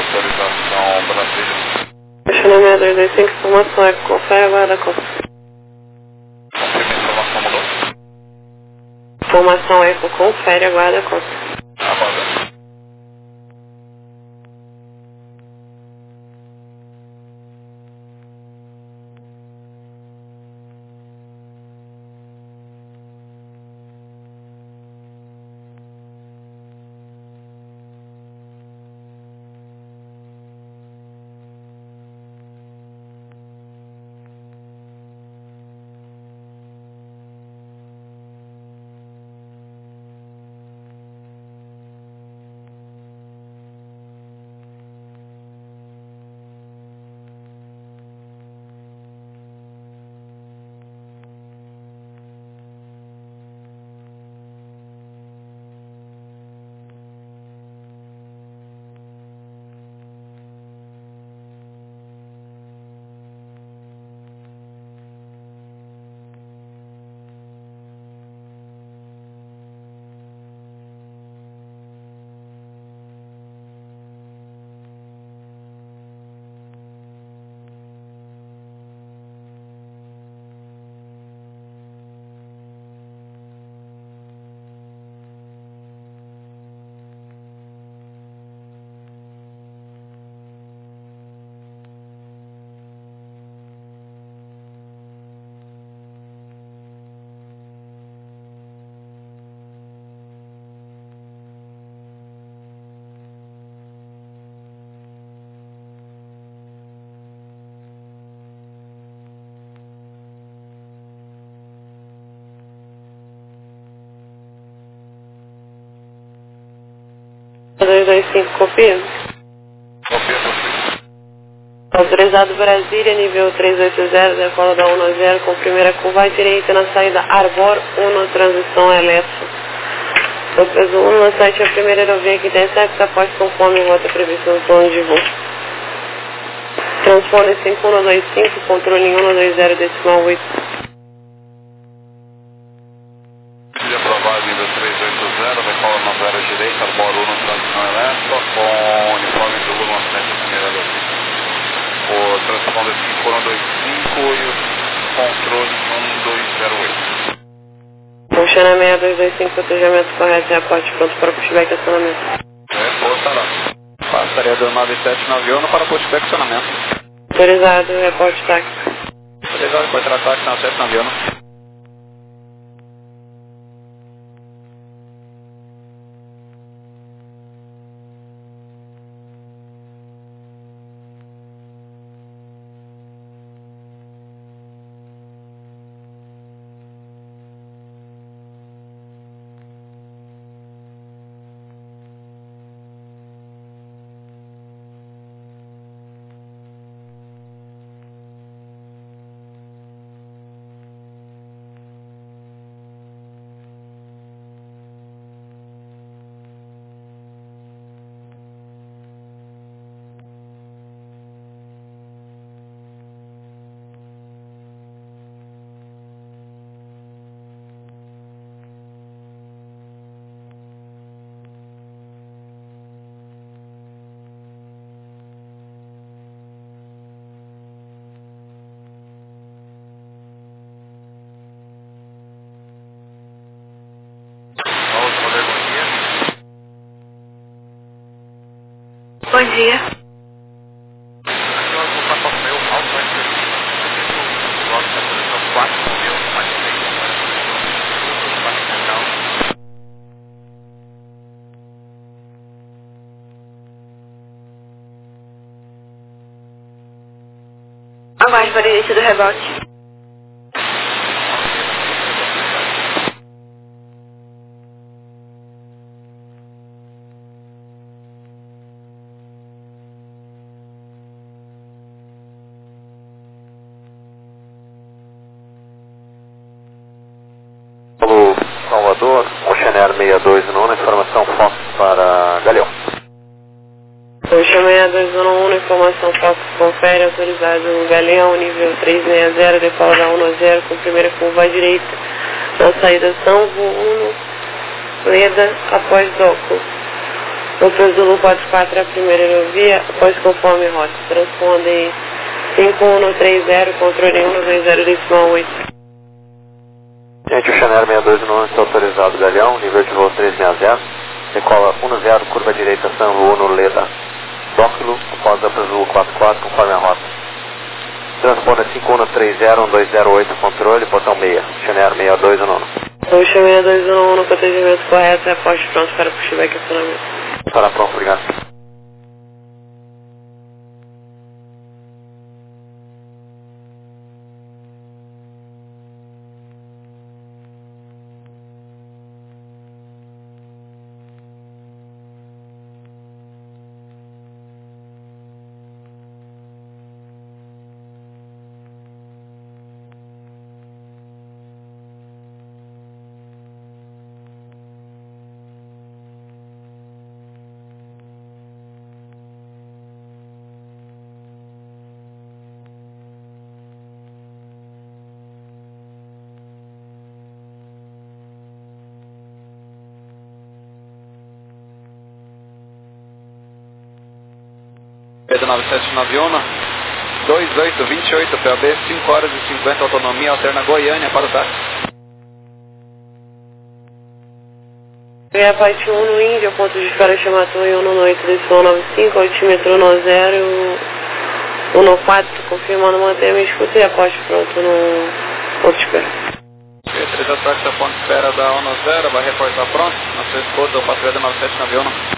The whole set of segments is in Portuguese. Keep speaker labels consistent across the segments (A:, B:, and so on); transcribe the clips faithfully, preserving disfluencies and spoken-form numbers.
A: Autorização Brasília.
B: Questionamento dois dois cinco, informação é confere, aguarda a conta.
A: Confirma, informação mudou?
B: Informação é confere, aguarda a conta.
A: Aguarda.
B: dois dois cinco, copia.
A: Copia, copia.
B: Autorizado Brasília, nível trezentos e oitenta, decola da um a zero, com primeira curva à direita na saída Arbor um, transição elétrica. Do peso um, na site a primeira aerovia que desce, após conforme rota prevista no plano de voo. Transpone cinco um dois cinco, controle um um dois zero decimal oito.
A: De aprovado, nível trezentos e oitenta, decola na zero à direita, Arbor um, transição elétrica, com uniforme de Lula na sete a primeira aerovia. O transponder cinco um dois cinco e o controle um dois zero oito.
B: Funcionamento dois dois cinco, protegimento correto, reporte pronto para pushback e acionamento.
A: Reportará. Passaria do nove sete nove um para pushback e acionamento.
B: Autorizado, reporte táxi.
A: Autorizado, pode tratar que nove sete nove um.
B: Bom dia. Aguarde para o início do rebote.
A: Salvador, Oceaneer sessenta e dois no um, informação Fox para Galeão.
B: Oceaneer sessenta e dois no um, informação Fox, confere, autorizado Galeão, nível trezentos e sessenta, decola da um a zero, com primeira curva à direita, na saída São Bruno, Leda, após Doco. Lopes Zulu quatro quatro é a primeira aerovia, após conforme rota. Transpondem cinco um três zero, controle um dois zero, Y oito.
C: Gente, o Chanel seis dois um está autorizado, Galeão, nível de voo três seis zero, decola um zero, curva direita, São Luno, Leda, Dóquilo, após Lopes Zulu quatro quatro, conforme a rota. Transponda cinco um três zero, um dois zero oito, controle, botão seis, Chanel seis dois um um.
B: Oxa seis dois um um no protegimento correto, reposte pronto para pushback e acionamento.
C: Estará pronto, obrigado.
A: Pedro nove sete nove um, dois oito dois oito, P O B, cinco horas e cinquenta, autonomia, alterna Goiânia para o táxi.
B: E a parte um no Índia, ponto de espera chamatou em um oito, decisão nove cinco, altímetro um zero, um quatro, confirmando manter a escuta e aposte pronto no ponto de espera.
A: P três ataques a ponto de espera da um zero, vai reportar pronto, na sua escuta, o passageiro nove sete nove um.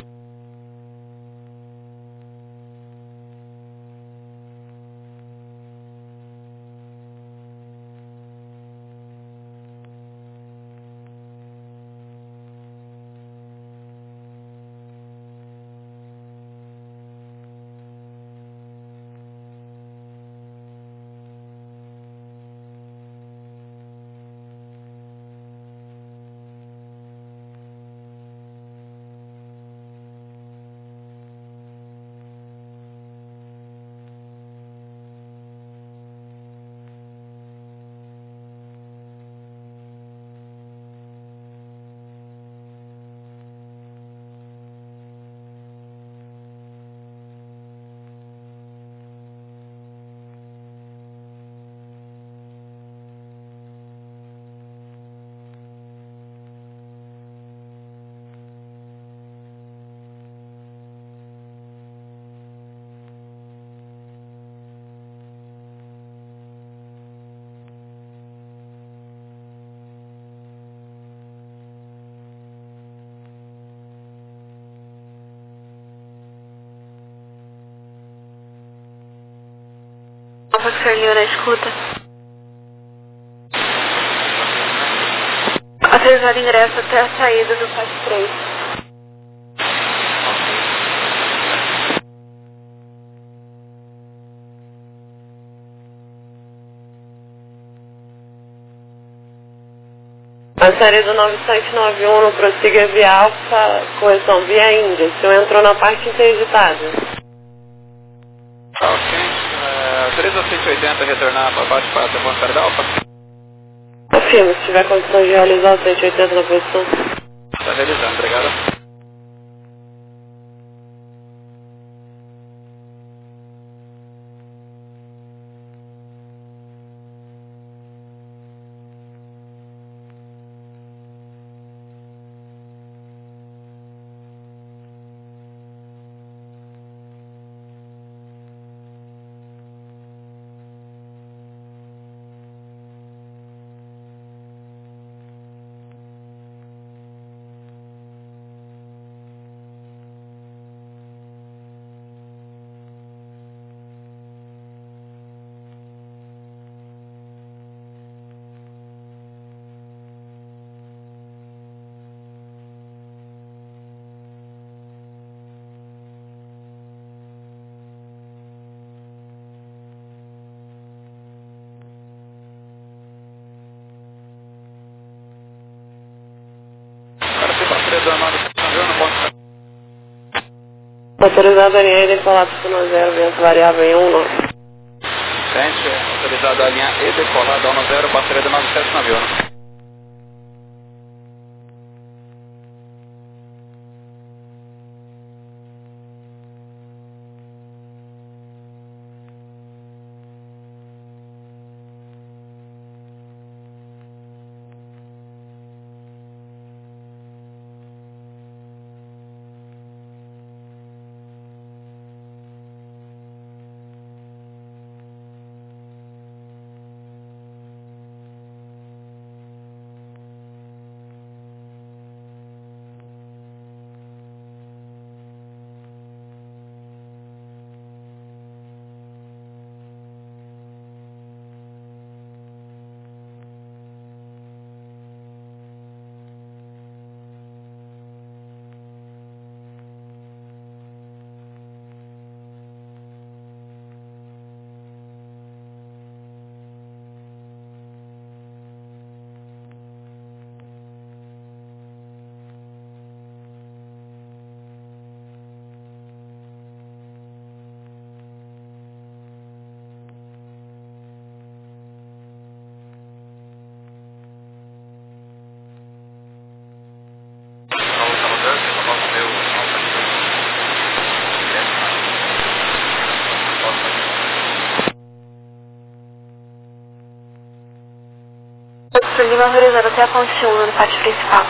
B: Foxtrot na escuta. Autorizado ingresso até a saída do F A S três. A série do nove sete nove um no prossiga via Alfa, correção via Índia. O senhor entrou na parte interditada.
A: Ok. três a cento e oitenta, retornar para baixo para a avançar da Alfa.
B: Confirma, se tiver condição de realizar o cento e oitenta na posição.
A: Está realizando, obrigado.
B: Autorizado a linha E decolar para um zero, vento variável em um nove.
A: Gente, autorizado a linha E decolar da um zero, passageiro nove sete nove um.
B: Lima autorizado até a ponte um no pátio principal.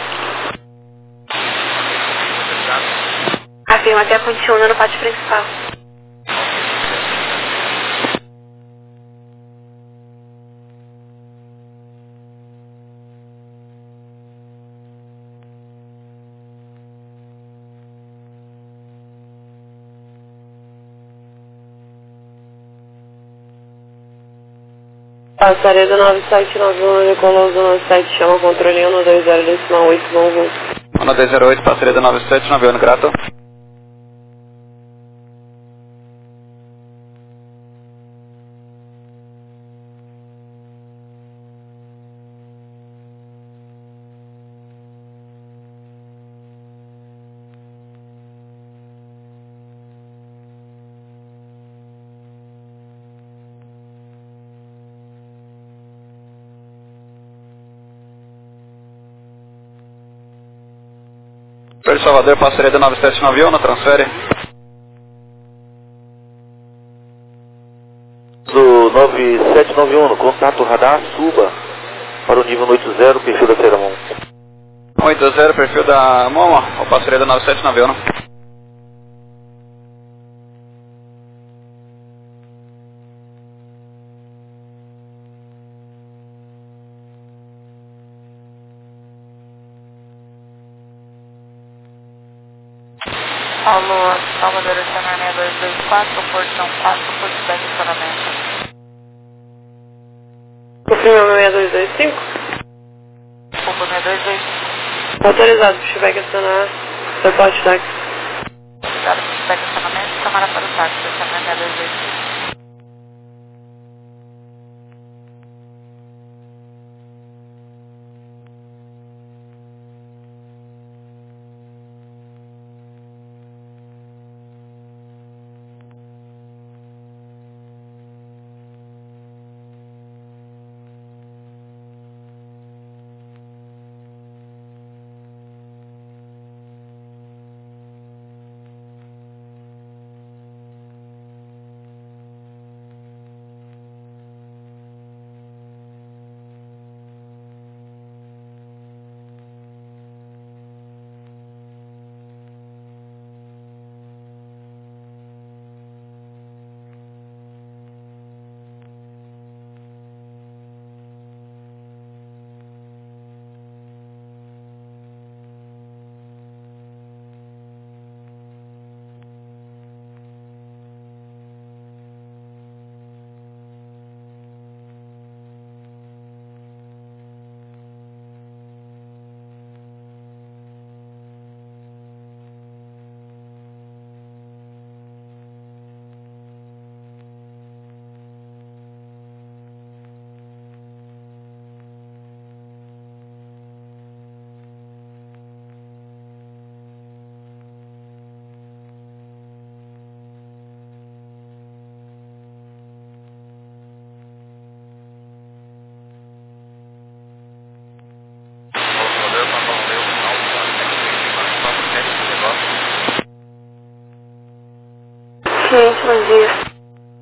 B: Afirma até a ponte um no pátio principal. Passaria do nove sete nove um, Nicolau Zona sete, chama controle um dois zero decimal oito, bom voo.
A: um dois zero oito, passaria do nove sete nove um, grato. Pedro Salvador, passaria do nove sete nove um, na transfere.
C: Do nove sete nove um, no contato radar, suba para o nível oito zero, perfil da terceira mão.
A: oito zero, perfil da Moma, ou passaria do nove sete nove um.
D: Paulo, Salvador, Oceanar seis dois dois quatro, portão quatro, porto de estacionamento.
B: Confirma seis dois dois cinco.
D: Desculpa, seis dois dois cinco.
B: Autorizado, pushback acionar, suporte táxi.
D: Obrigado, pushback estacionamento, câmara para o táxi, Oceanar seis dois dois cinco.
B: Cliente, bom dia.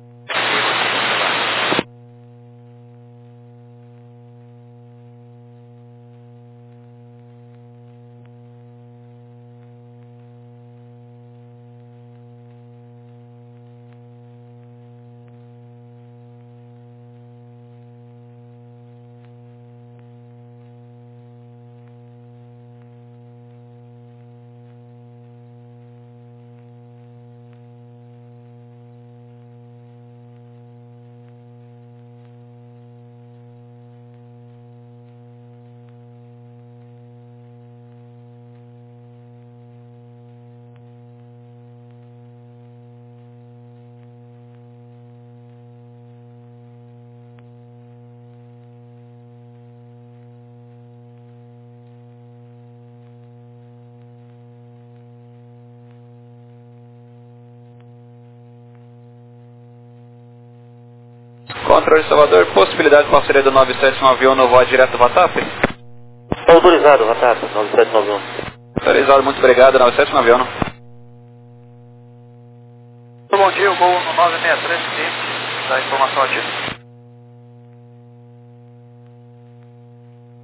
A: Controle Salvador, possibilidade de parceria do nove sete nove um no voo direto V A T A P?
C: Autorizado, V A T A P, nove sete nove um.
A: Autorizado, muito obrigado, nove sete nove um. Bom dia, o voo no nove seis três, dá informação ativa.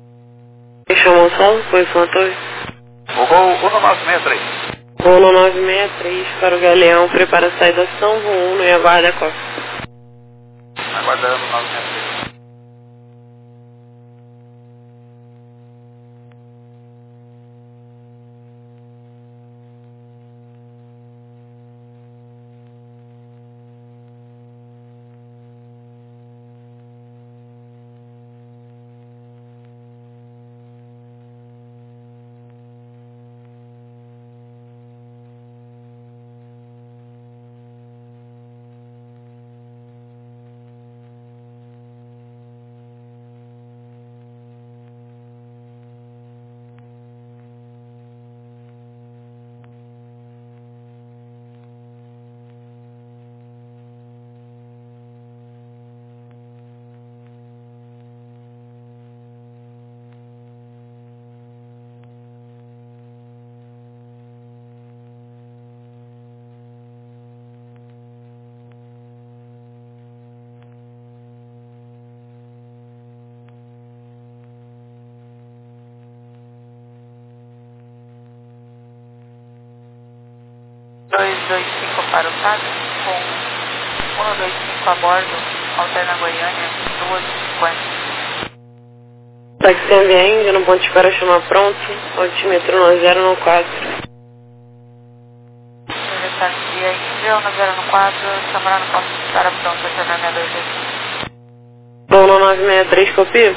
B: Paulo, posição a torre.
A: O gol um nove seis três.
B: Gol no nove seis três para o Galeão, prepara a saída São Uno e aguarda a costa.
A: Aguardando o nove seis três.
D: dois dois cinco para o T A C, com um dois cinco a bordo, alterna Goiânia, duas e cinquenta.
B: Táxi Ambiente, no ponto de espera chamar pronto, altímetro no zero no quatro.
D: Táxi Índia, no zero no quatro, chamar no ponto de espera pronto, alterna seis dois dois.
B: Gol no nove seis três, copia.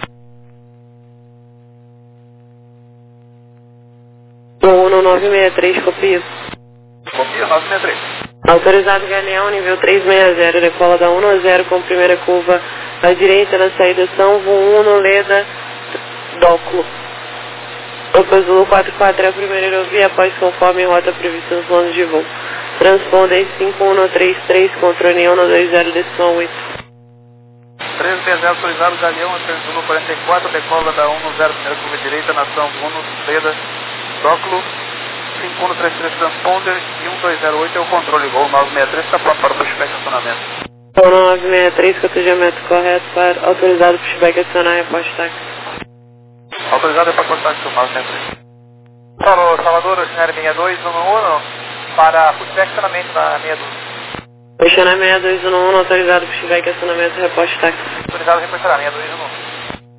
B: Gol no nove seis três, copia.
A: Copia nove seis três.
B: Autorizado Galeão, nível três seis zero, decola da um a zero com primeira curva à direita na saída São Uno, Leda, Dóculo. Opa Zulu quatro quatro é a primeira aerovia após conforme rota prevista nos planos de voo. Transponder cinco um três três, controle um dois zero, decisão oito.
A: três seis zero autorizado Galeão, Zulu quarenta e quatro, decola da um zero, primeira curva direita na São Uno, Leda, Dóculo. cinco um três três transponder e um dois zero oito é o controle. Gol nove seis três está pronto para o pushback estacionamento.
B: Gol nove seis três, cotejamento correto para autorizado pushback acionar e após táxi.
A: Autorizado é para cortar aqui o nove seis três. Falou, Salvador, Oceanário seis dois um um para pushback estacionamento na seis dois.
B: Oceanário seis dois um um, autorizado pushback acionamento e após táxi.
A: Autorizado reportar seis dois um um.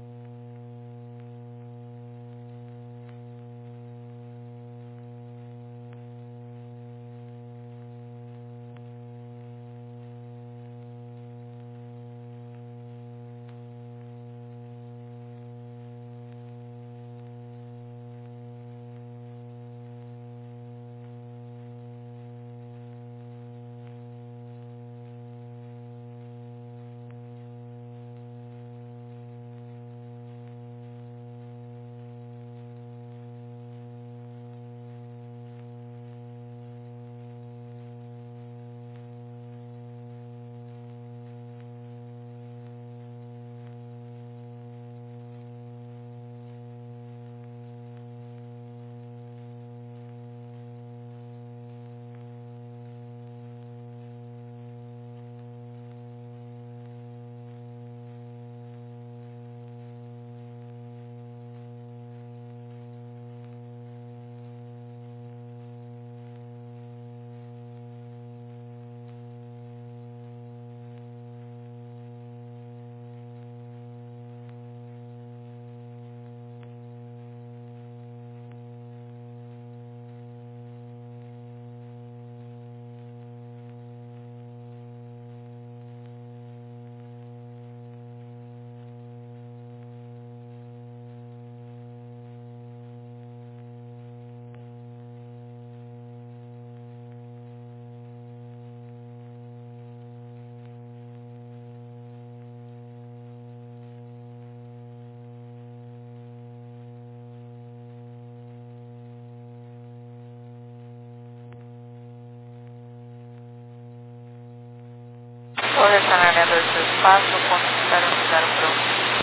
D: Correcionar seis dois dois quatro, ponto zero zero pronto.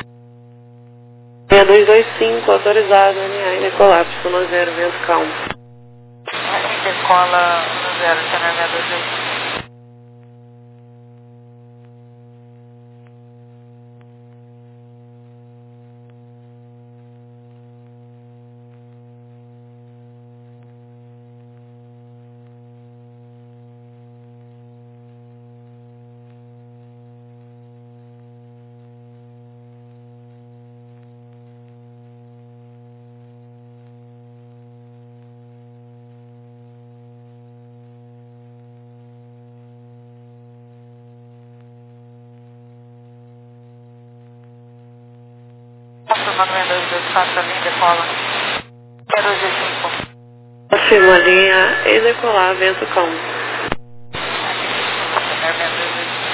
B: seis dois dois cinco, autorizado, N A e colapso no zero, vento calmo.
D: Decola no zero, Oceanário seis dois dois cinco. Comando seis dois dois quatro, linha decola. seis dois dois cinco.
B: Confirma a linha e decolar, vento calmo.
D: Channel seis dois dois cinco.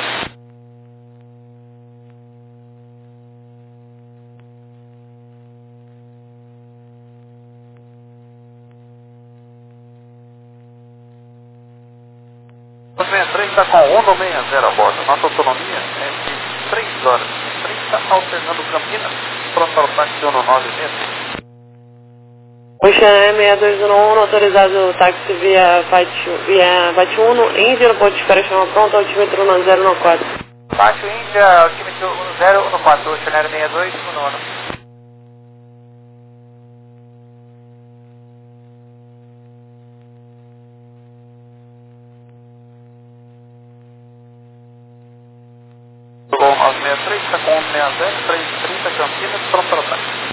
A: O sessenta e três está com um no sessenta a bordo. Nossa autonomia é de três horas. trinta, alternando Campinas, pronto para o táxi um no nove meses.
B: O Channel seis dois um, autorizado o táxi via Bate Uno, Índia no ponto de espera chama pronto, altímetro um zero um quatro.
D: Baixo Índia, altímetro um zero um quatro, Channel seis dois um.
A: Bom, nove seis três está com um sessenta, três trinta Campinas, pronto para o táxi.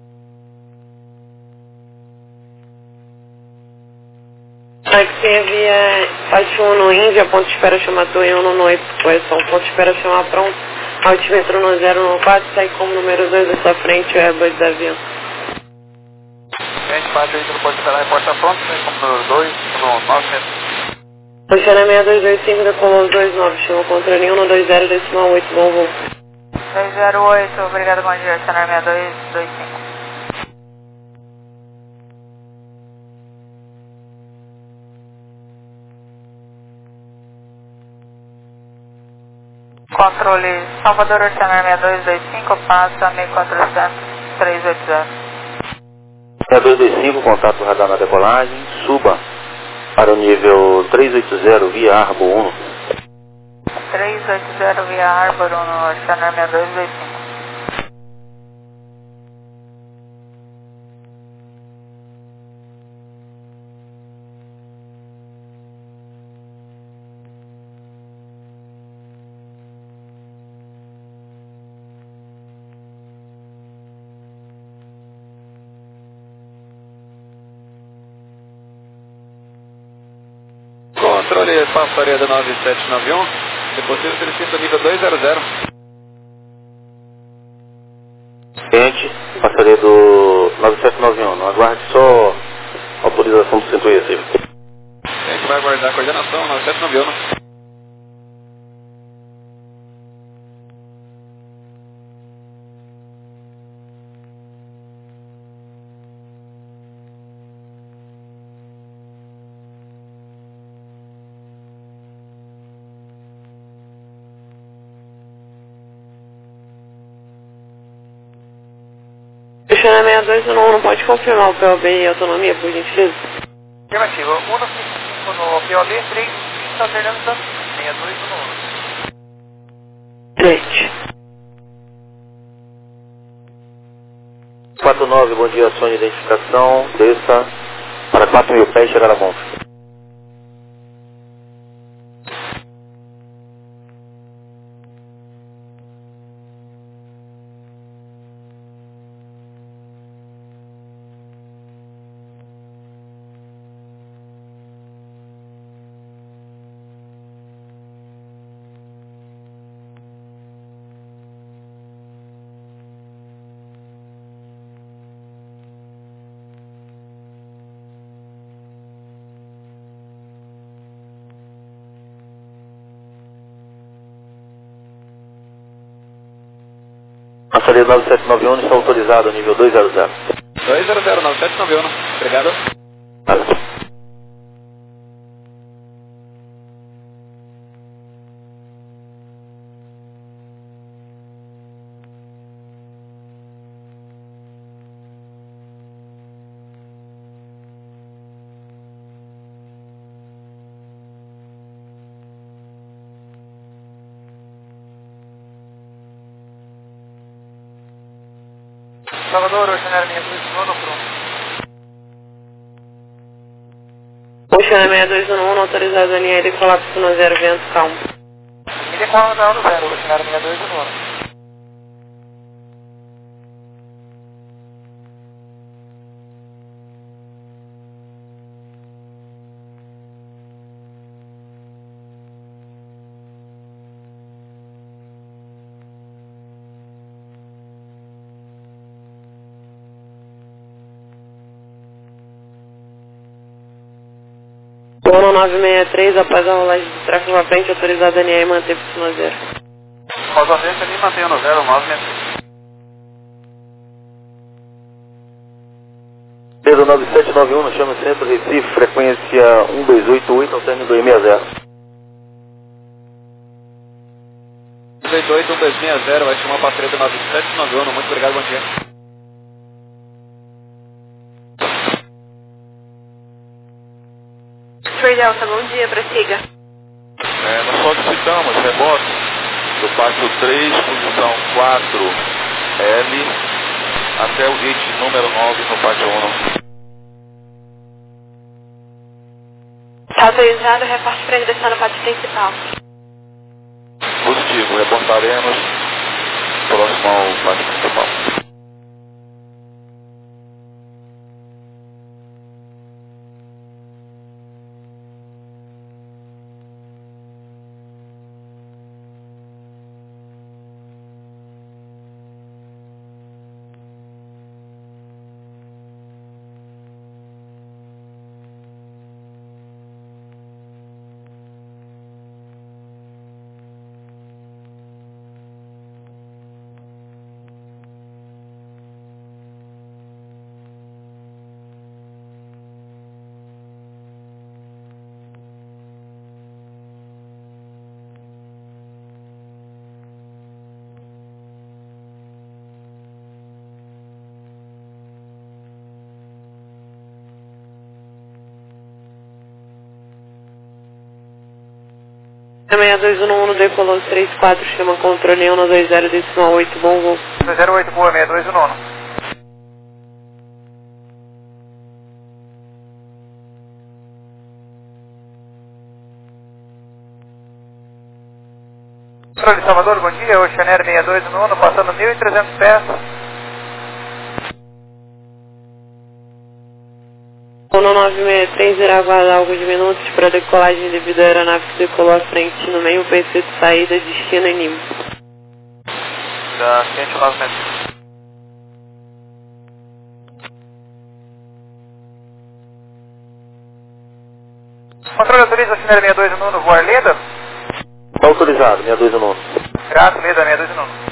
B: Táxi via Bate Uno, Índia, ponto de espera chama Torre um no oito, correção, ponto de espera chama pronto, altímetro um zero um quatro, sai como número dois da sua frente, o Airbus da avião.
A: Gente, bate aí, não pode esperar em porta pronta, sai como número dois, no nove meses.
B: O Channel seis dois dois cinco, decolou os dois nove, chama contra nenhum no dois zero decimal oito, bom voo.
D: dois zero oito, obrigado, bom dia, Channel seis dois dois cinco. Controle Salvador, Channel seis dois dois cinco, passa mil e quatrocentos, trezentos e oitenta.
C: seis dois dois cinco, contato radar na decolagem, suba para o nível trezentos e oitenta via Arbor um.
D: trezentos e oitenta via Arbor um no Channel seis dois dois cinco.
A: Controle passaria do nove sete nove um, se possível solicita o nível dois zero zero.
C: Gente, passaria do nove sete nove um, não aguarde só autorização do centro recife.
A: A gente vai aguardar a coordenação nove sete nove um.
B: O Channel seis dois um, não pode confirmar o P O B e autonomia, por gentileza?
D: Afirmativo, um cinco cinco no P O B, três cinco alternando Campinas, seis dois um.
B: Frente.
C: quatro nove, bom dia, som de identificação, desça para quatro mil pés, chegar a Monte. Passaria nove sete nove um, está autorizado, nível dois zero zero.
A: dois zero zero, nove sete nove um, obrigado.
C: Nada.
D: Salvador, o Channel seis dois um, pronto.
B: O Channel seis dois um, autorizado a linha de colapso no zero, vento calmo.
D: Me decola no zero, o Channel seis dois um.
B: um nove seis três, após a rolagem de tráfego à frente, autorizado a N A e manter Y zero.
A: Rosa Verde ali, mantenha no zero nove seis três.
C: Pedro nove sete nove um, chama Centro Recife, frequência um dois oito oito, ao término dois seis zero.
A: dois oito oito, um dois seis zero, vai chamar para treta nove sete nove um, muito obrigado, bom dia.
D: Três Delta, bom dia, prossiga.
A: É, nós solicitamos rebote do pátio três, posição quatro L, até o gate número nove no pátio um.
D: Está autorizado, reporte para direção no pátio principal.
A: Positivo, reportaremos próximo ao pátio principal.
B: seis dois um um, decolou três quatro, chama controle um dois zero, decimal oito, bom voo.
A: dois zero oito, boa, seis dois um um. Controle Salvador, bom dia, Oceanair seis dois um um, passando mil e trezentos pés.
B: um nove seis três irá aguardar alguns minutos para decolagem devido à aeronave que decolou à frente no meio P C de saída, destino em Nimo.
A: Da quente nove seis três. Controle autoriza Oceanair seis dois um um no voar Leda?
C: Está autorizado, seis dois um um.
A: Grato, Leda seis dois um um.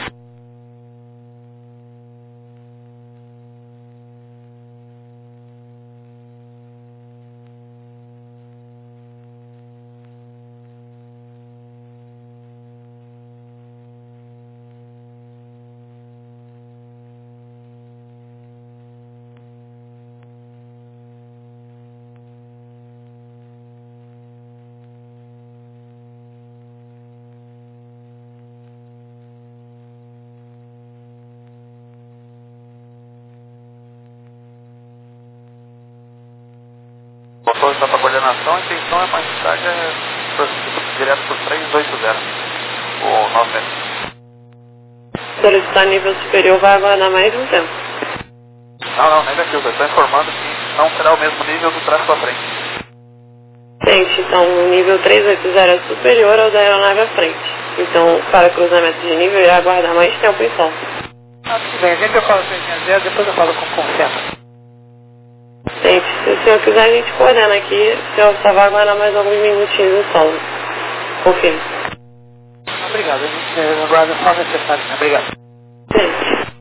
A: O motor está para coordenação, a intenção é mais tarde é direto para o três oito zero, o nove seis três.
B: Solicitar nível superior vai aguardar mais um tempo.
A: Não, não, negativo, eu estou informando que não será o mesmo nível do tráfego à frente.
B: Gente, então o nível três oito zero é superior ao da aeronave à frente. Então, para cruzamento de nível, irá aguardar mais tempo em sol.
A: Ah, tudo bem, a gente eu falo três seis zero, depois eu falo com confiança.
B: Gente, se o senhor quiser, a gente coordena aqui. O senhor só vai aguardar mais alguns minutinhos em sol. Confirme.
A: Obrigado, a gente aguarda só necessário. Obrigado.
B: Gente.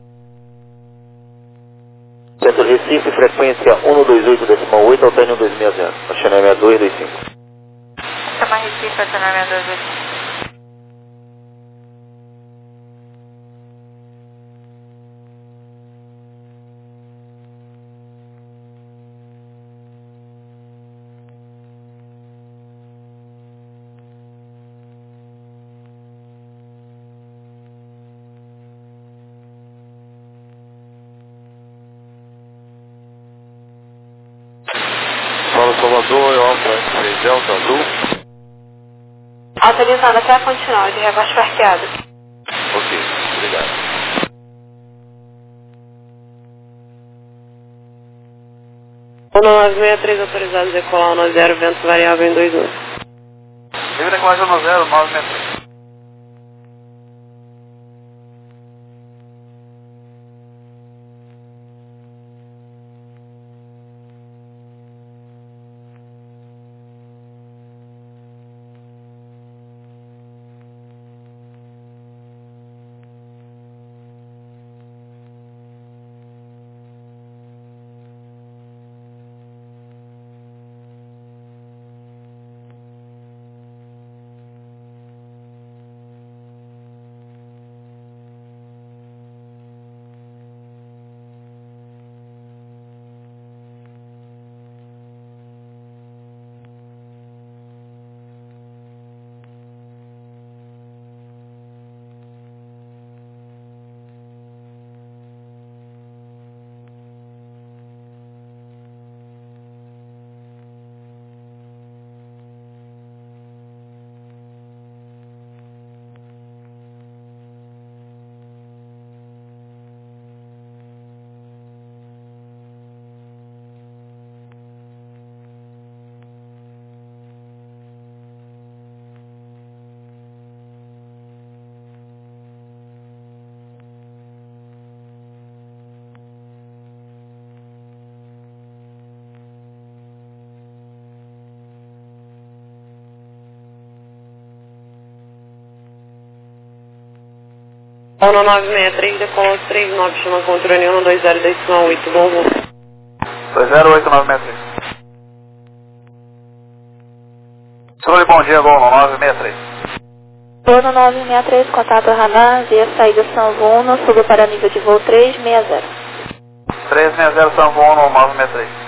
C: Centro Recife, frequência um dois oito, decimal oito, ao término dois seis zero. Oceanair seis dois dois cinco.
D: Chama Recife, Oceanair seis dois dois cinco.
A: Fala Salvador, Alfa seis Delta Azul.
D: Autorizado até a continuar, de rebaixo parqueado.
A: Ok, obrigado.
B: um nove seis três autorizado a decolar um nove zero, vento variável em dois um.
A: Livre decolagem no zero, nove seis três.
B: um nove seis três, decola três nove, chama controle um dois zero decimal oito, bom voo.
A: dois zero oito nove seis três. Sobre bom dia, gol nove seis três.
E: Ono nove seis três, contato radar, via saída São Vuno, suba para nível de voo três seis zero.
A: três seis zero São Vuno, nove seis três.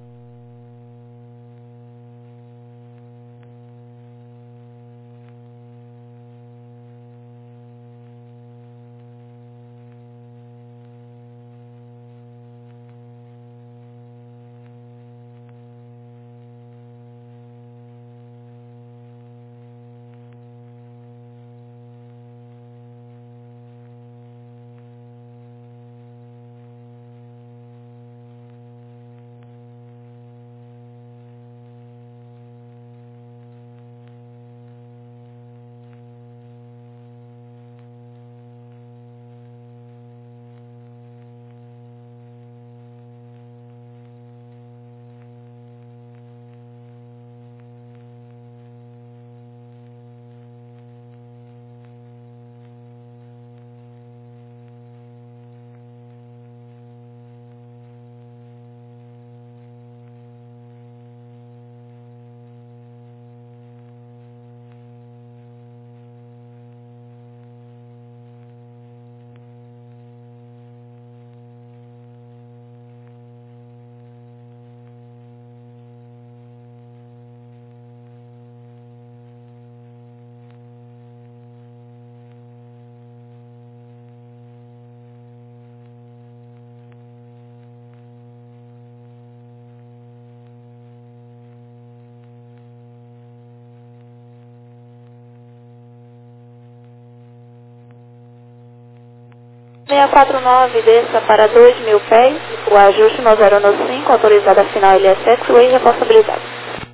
E: seis quatro nove, desça para dois mil pés, o ajuste no zero nove cinco, autorizada final L S X, e responsabilidade.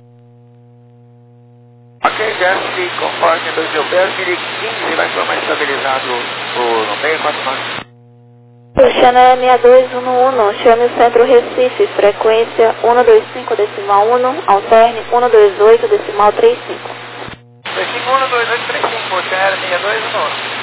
F: Ok, desce conforme dois mil pés, mil e quinze, vai formar estabilizado no seis quatro nove.
E: O Channel seis dois um um, chame o centro Recife, frequência um dois cinco decimal um, alterne um dois oito decimal trinta e cinco.
F: dois cinco um dois oito três cinco, Channel seis dois um um.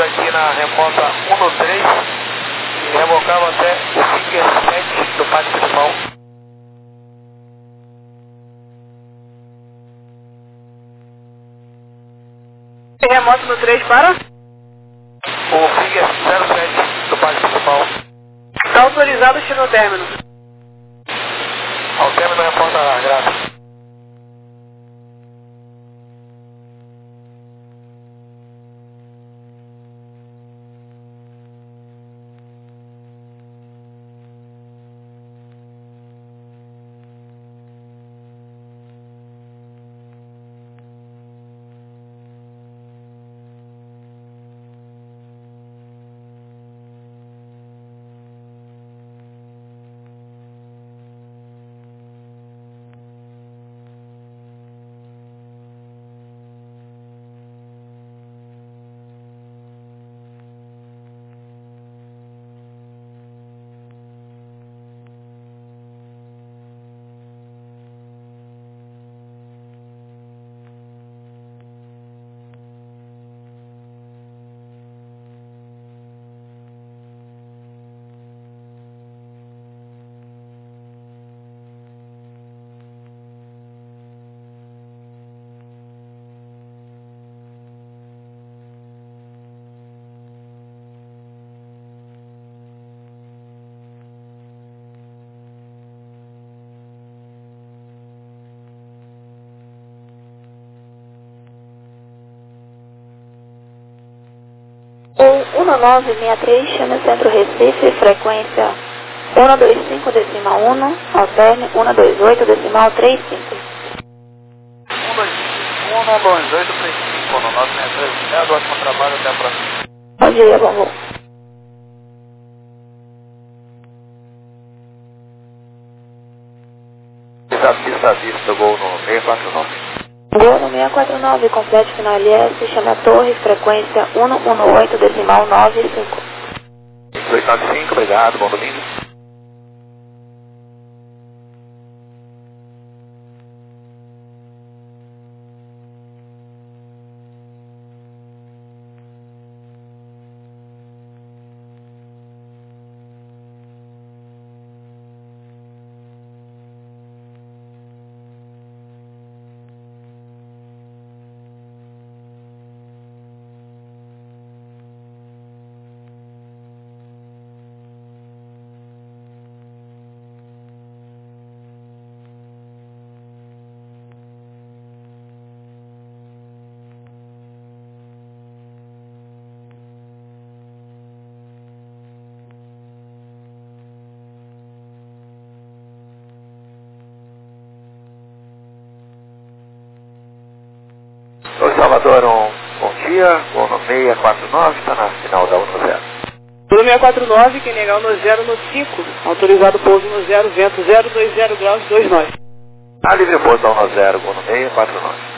F: aqui na remota um três e remocava até o Finger sete do pátio principal.
B: Remoto no três para?
F: O Finger zero sete do pátio principal.
B: Está autorizado o xenotérmino.
F: Ao término reporta a graça.
E: O um nove seis três, chama Centro Recife, frequência um dois cinco decimal um, alterne um dois oito decimal três cinco.
F: um dois cinco, um dois oito três cinco, no nove seis três, é do ótimo trabalho, até a próxima.
E: Bom dia, bom voo.
F: Pista a vista, voo no seis quatro nove.
E: Voo no seis quatro nove, complete final L S, chama Torre, frequência um um oito decimal nove cinco.
F: dois nove cinco, obrigado, bom domingo. Oi, Salvador, um bom dia, voo no seis quatro nove, está na final da um zero.
B: No seis quatro nove, quem negar o no zero no cinco, autorizado pouso no zero, vento zero dois zero graus dois nove.
F: A livre pouso da um zero, voo no seis quatro nove.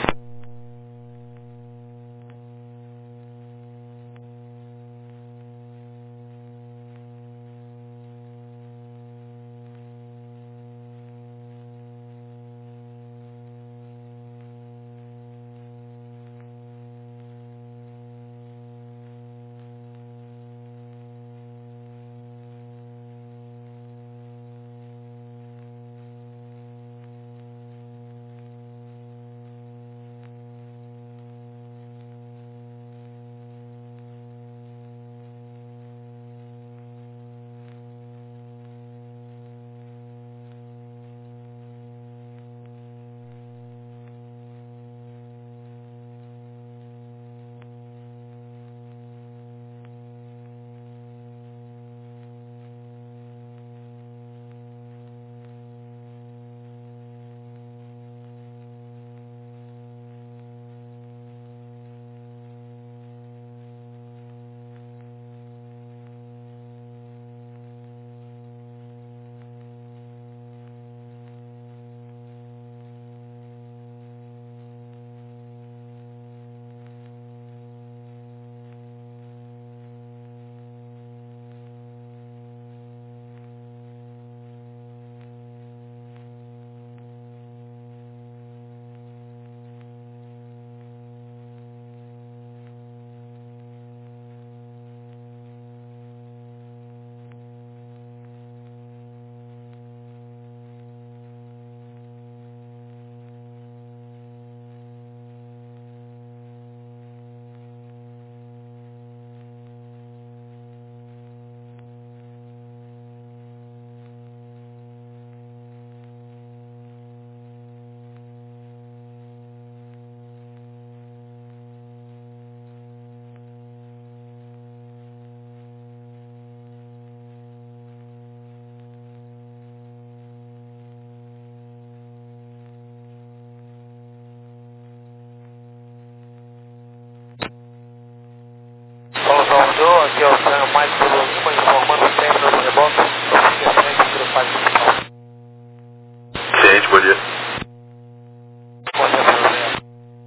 F: aqui é o Sam Mike pelo Lima, informando o término do reboque, oficialmente pelo Parque Municipal.
A: Ciente, bom dia.
F: Bom dia, professor.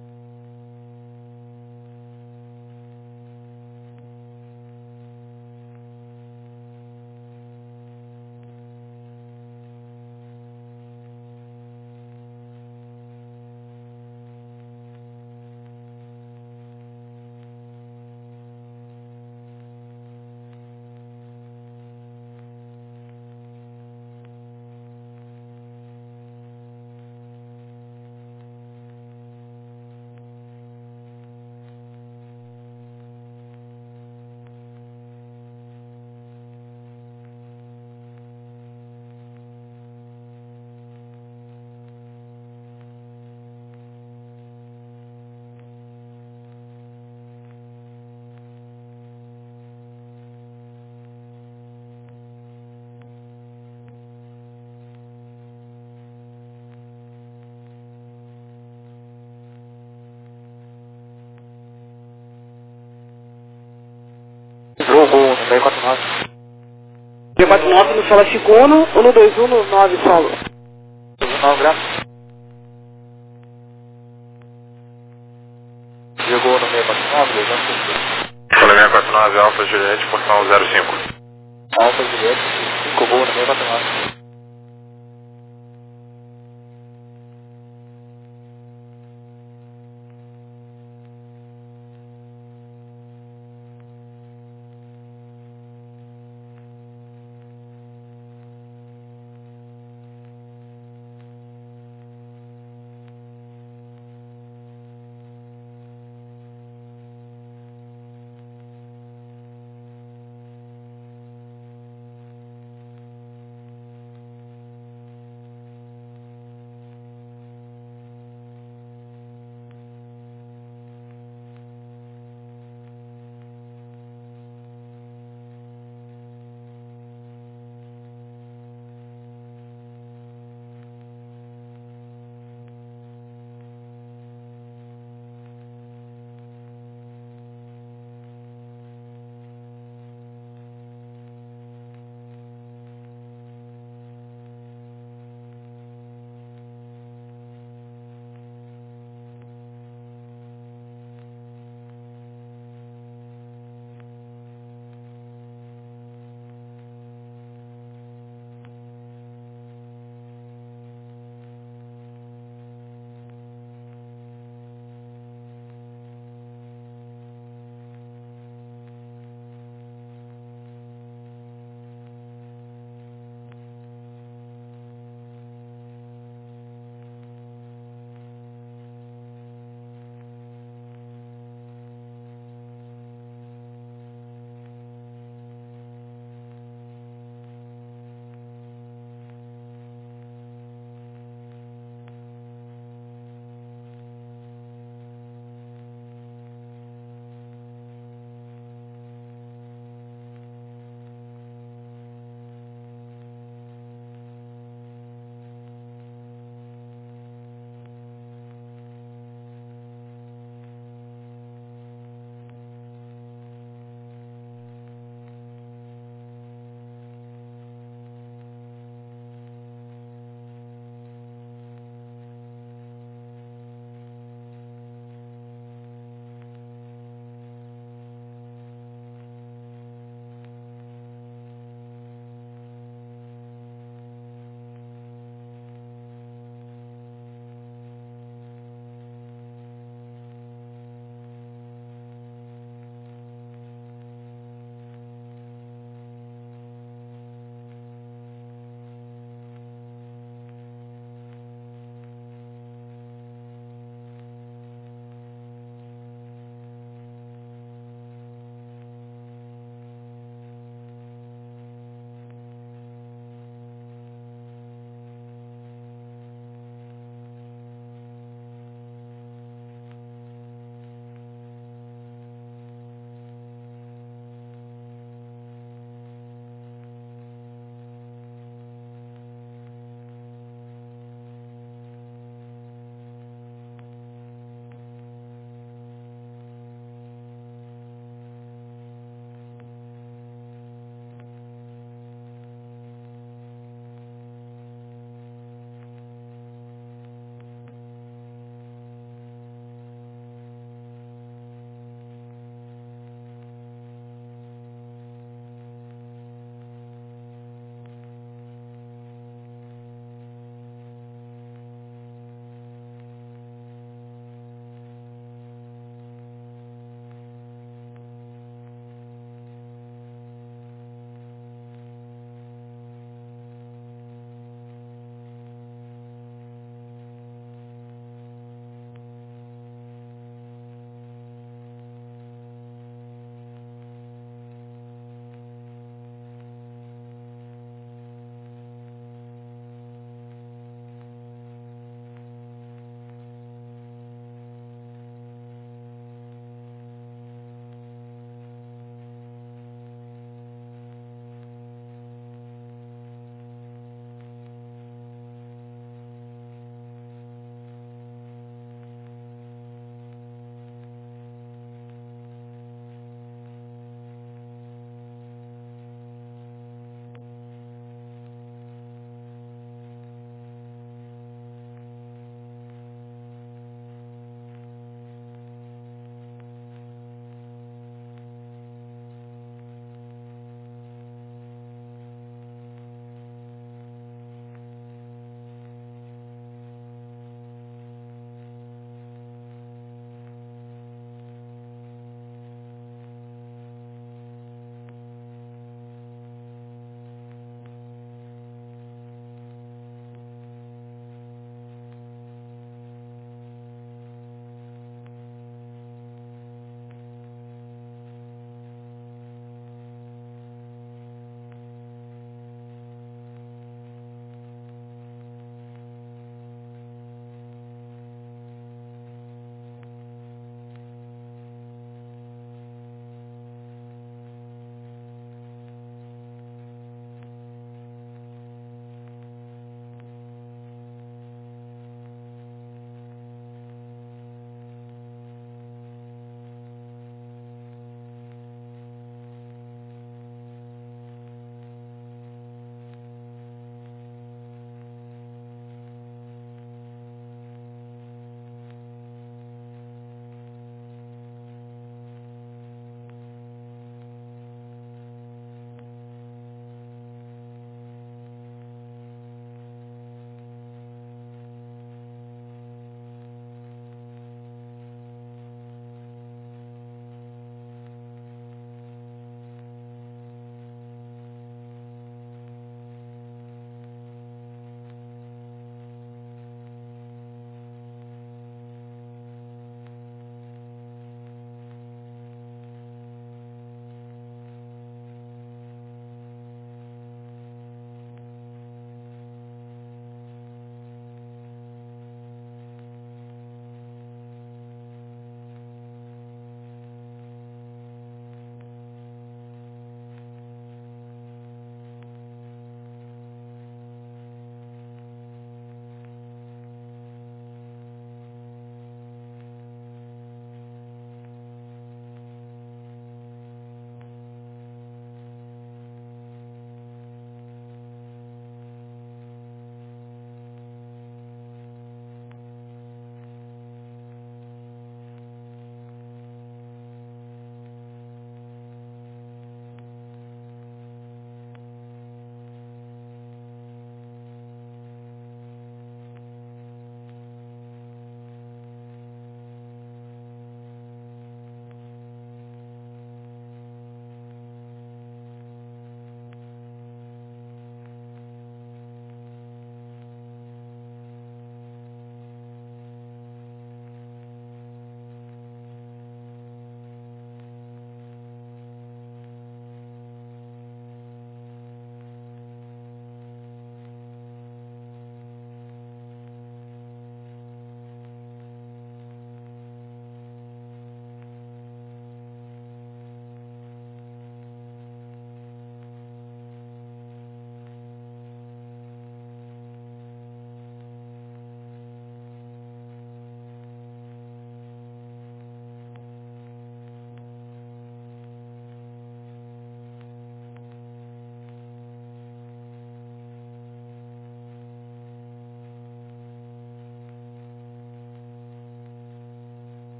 F: Jogo no meio quatro nove.
B: D quatro nove no solo Chico Uno, um dois um no nove solo.
F: nove graus. Jogou no meio quatro nove, dois um.
A: Folha seis quatro nove, Alfa Juliette, portão zero cinco.
F: Alfa Juliette, cinco gol no meio quatro nove.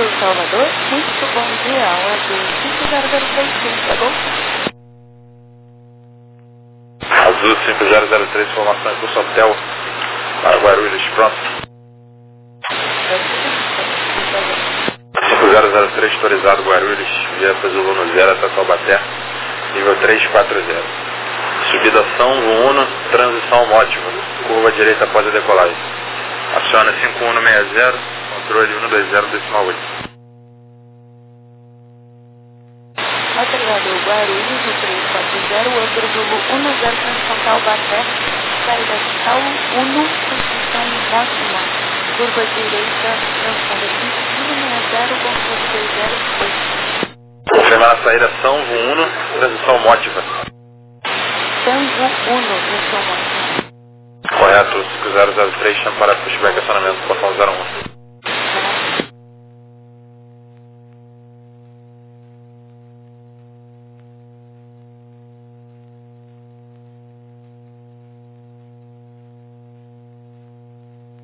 E: Sul Salvador, muito bom dia, hora do cinco zero zero três, chegou?
A: Azul cinco zero zero três, informação curso hotel para Guarulhos, pronto. cinco zero zero três, autorizado Guarulhos, via Azul um zero até Taubaté, nível três quatro zero. Subida São Uno, transição ótima, curva direita após a decolagem. Aciona cinco um seis zero, controle um dois zero decimal oito.
E: Autorizado Guarulhos, no três quatro zero, outro Zulu um zero, transição Taubaté, saída São Uno, transição máxima, curva direita, transição cinco um seis zero, controle dois zero oito.
A: Confirmar a saída São Uno, transição mótiva.
E: São Uno, transição máxima.
A: Correto, cinco zero zero três, chama para pushback, acionamento, portão zero um.